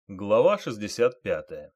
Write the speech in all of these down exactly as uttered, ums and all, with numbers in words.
Глава шестьдесят пятая.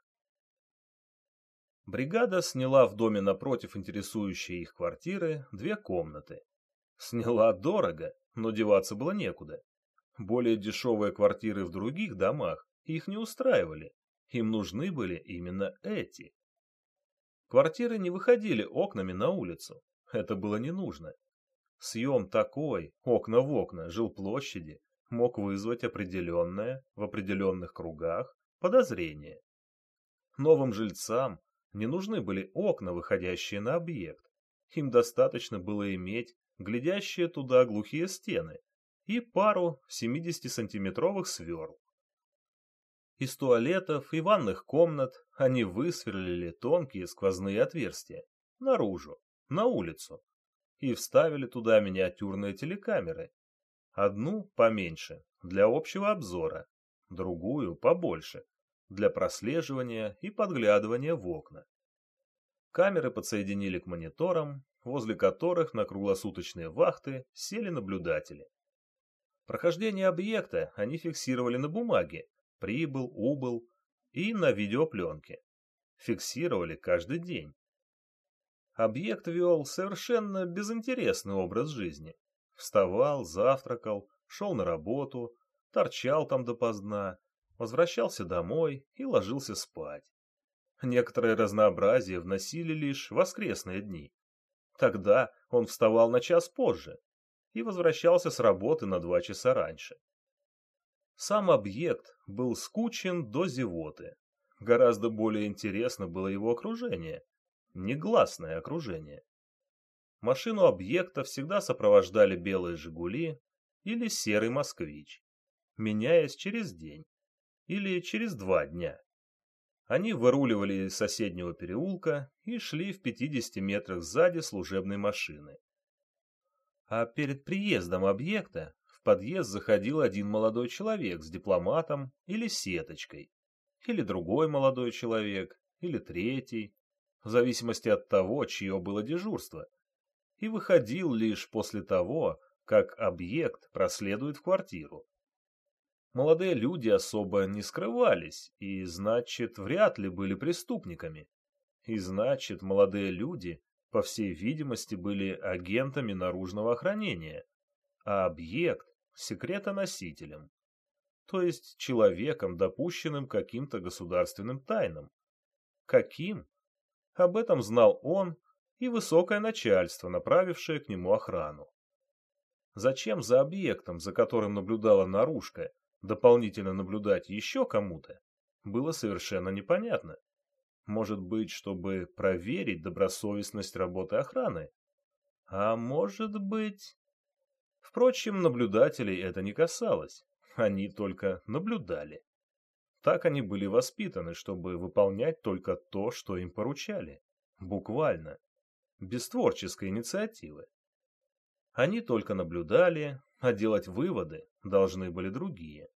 Бригада сняла в доме напротив интересующей их квартиры две комнаты. Сняла дорого, но деваться было некуда. Более дешевые квартиры в других домах их не устраивали. Им нужны были именно эти. Квартиры не выходили окнами на улицу. Это было не нужно. Съем такой, окна в окна, жилплощади, мог вызвать определенное, в определенных кругах, подозрение. Новым жильцам не нужны были окна, выходящие на объект. Им достаточно было иметь глядящие туда глухие стены и пару семидесятисантиметровых сверл. Из туалетов и ванных комнат они высверлили тонкие сквозные отверстия наружу, на улицу, и вставили туда миниатюрные телекамеры. Одну поменьше, для общего обзора, другую побольше, для прослеживания и подглядывания в окна. Камеры подсоединили к мониторам, возле которых на круглосуточные вахты сели наблюдатели. Прохождение объекта они фиксировали на бумаге, прибыл, убыл, и на видеопленке. Фиксировали каждый день. Объект вел совершенно безинтересный образ жизни. Вставал, завтракал, шел на работу, торчал там допоздна, возвращался домой и ложился спать. Некоторое разнообразие вносили лишь воскресные дни. Тогда он вставал на час позже и возвращался с работы на два часа раньше. Сам объект был скучен до зевоты. Гораздо более интересно было его окружение, негласное окружение. Машину объекта всегда сопровождали белые «Жигули» или серый «Москвич», меняясь через день или через два дня. Они выруливали из соседнего переулка и шли в пятидесяти метрах сзади служебной машины. А перед приездом объекта в подъезд заходил один молодой человек с дипломатом или сеточкой, или другой молодой человек, или третий, в зависимости от того, чье было дежурство, и выходил лишь после того, как объект проследует в квартиру. Молодые люди особо не скрывались и, значит, вряд ли были преступниками. И, значит, молодые люди, по всей видимости, были агентами наружного охранения, а объект — секретоносителем, то есть человеком, допущенным к каким-то государственным тайнам. Каким? Об этом знал он и высокое начальство, направившее к нему охрану. Зачем за объектом, за которым наблюдала наружка, дополнительно наблюдать еще кому-то, было совершенно непонятно. Может быть, чтобы проверить добросовестность работы охраны? А может быть... Впрочем, наблюдателей это не касалось. Они только наблюдали. Так они были воспитаны, чтобы выполнять только то, что им поручали. Буквально. Без творческой инициативы. Они только наблюдали, а делать выводы должны были другие.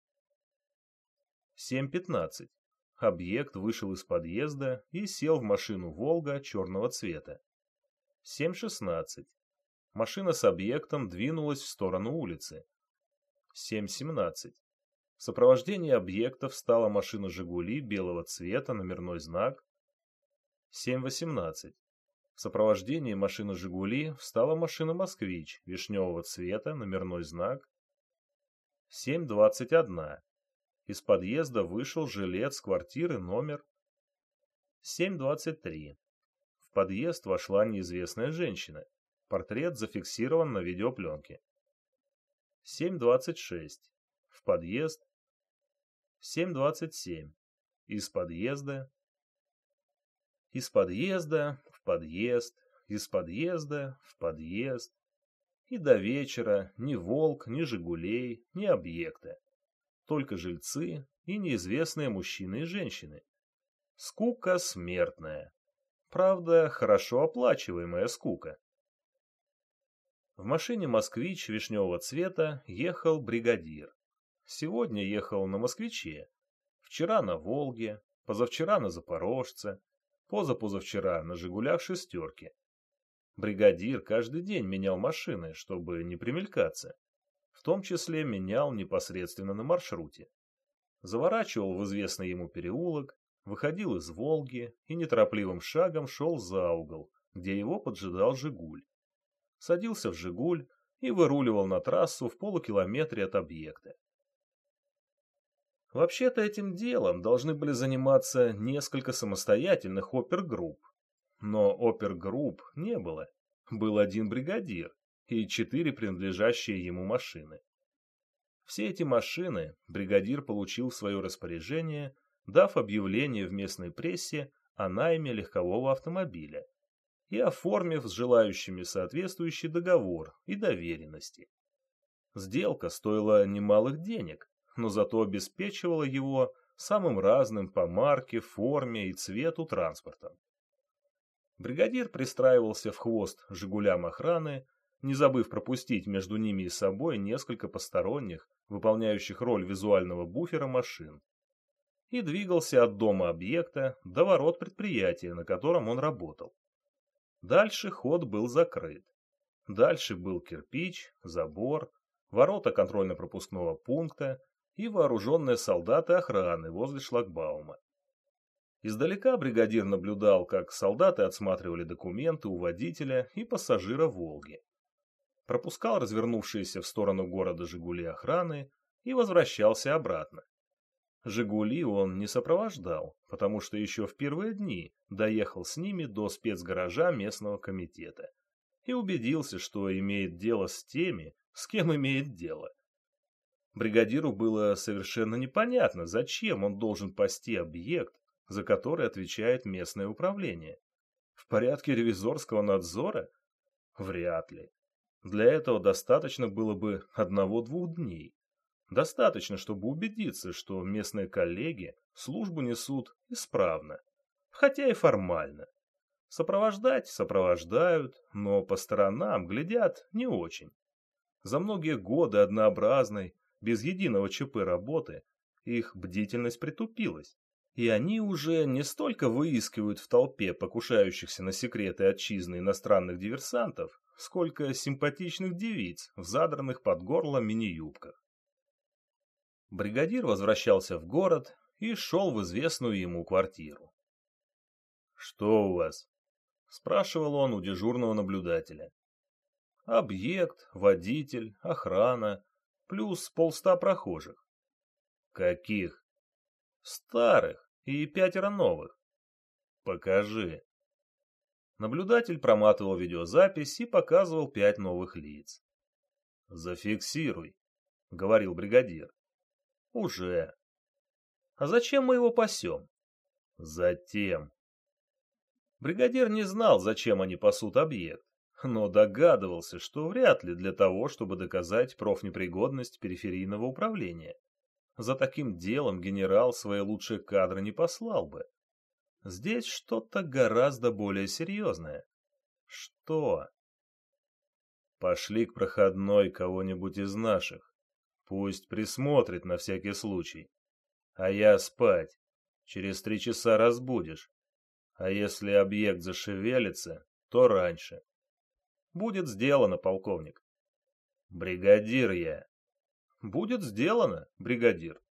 семь пятнадцать. Объект вышел из подъезда и сел в машину «Волга» черного цвета. семь шестнадцать. Машина с объектом двинулась в сторону улицы. семь семнадцать. В сопровождении объекта встала машина «Жигули» белого цвета, номерной знак. семь восемнадцать. В сопровождении машины «Жигули» встала машина «Москвич» вишневого цвета, номерной знак. семь двадцать один. Из подъезда вышел жилец квартиры номер. семь двадцать три. В подъезд вошла неизвестная женщина. Портрет зафиксирован на видеопленке. семь двадцать шесть. В подъезд. семь двадцать семь. Из подъезда. Из подъезда в подъезд. Из подъезда в подъезд. И до вечера ни «Волк», ни «Жигулей», ни объекта. Только жильцы и неизвестные мужчины и женщины. Скука смертная. Правда, хорошо оплачиваемая скука. В машине «Москвич» вишневого цвета ехал бригадир. Сегодня ехал на «Москвиче», вчера на «Волге», позавчера на «Запорожце», позапозавчера на «Жигулях» шестерки. Бригадир каждый день менял машины, чтобы не примелькаться. В том числе менял непосредственно на маршруте. заворачивал в известный ему переулок, выходил из «Волги» и неторопливым шагом шел за угол, где его поджидал «Жигуль». Садился в «Жигуль» и выруливал на трассу в полукилометре от объекта. Вообще-то этим делом должны были заниматься несколько самостоятельных опергрупп. Но опергрупп не было. Был один бригадир и четыре принадлежащие ему машины. Все эти машины бригадир получил в свое распоряжение, дав объявление в местной прессе о найме легкового автомобиля и оформив с желающими соответствующий договор и доверенности. Сделка стоила немалых денег, но зато обеспечивала его самым разным по марке, форме и цвету транспортом. Бригадир пристраивался в хвост «Жигулям» охраны, не забыв пропустить между ними и собой несколько посторонних, выполняющих роль визуального буфера машин, и двигался от дома объекта до ворот предприятия, на котором он работал. Дальше ход был закрыт. Дальше был кирпич, забор, ворота контрольно-пропускного пункта и вооруженные солдаты охраны возле шлагбаума. Издалека бригадир наблюдал, как солдаты отсматривали документы у водителя и пассажира «Волги». Пропускал развернувшиеся в сторону города «Жигули» охраны и возвращался обратно. «Жигули» он не сопровождал, потому что еще в первые дни доехал с ними до спецгаража местного комитета и убедился, что имеет дело с теми, с кем имеет дело. Бригадиру было совершенно непонятно, зачем он должен пасти объект, за который отвечает местное управление. В порядке ревизорского надзора? Вряд ли. Для этого достаточно было бы одного-двух дней. Достаточно, чтобы убедиться, что местные коллеги службу несут исправно, хотя и формально. Сопровождать сопровождают, но по сторонам глядят не очень. За многие годы однообразной, без единого ЧП работы, их бдительность притупилась, и они уже не столько выискивают в толпе покушающихся на секреты отчизны иностранных диверсантов, сколько симпатичных девиц в задранных под горло мини-юбках. Бригадир возвращался в город и шел в известную ему квартиру. «Что у вас?» — спрашивал он у дежурного наблюдателя. «Объект, водитель, охрана, плюс полста прохожих». «Каких?» «Старых и пятеро новых». «Покажи». Наблюдатель проматывал видеозапись и показывал пять новых лиц. «Зафиксируй», — говорил бригадир. «Уже». «А зачем мы его пасем?» «Затем». Бригадир не знал, зачем они пасут объект, но догадывался, что вряд ли для того, чтобы доказать профнепригодность периферийного управления. За таким делом генерал свои лучшие кадры не послал бы. Здесь что-то гораздо более серьезное. Что? Пошли к проходной кого-нибудь из наших. Пусть присмотрит на всякий случай. А я спать. Через три часа разбудишь. А если объект зашевелится, то раньше. Будет сделано, полковник. Бригадир я. Будет сделано, бригадир.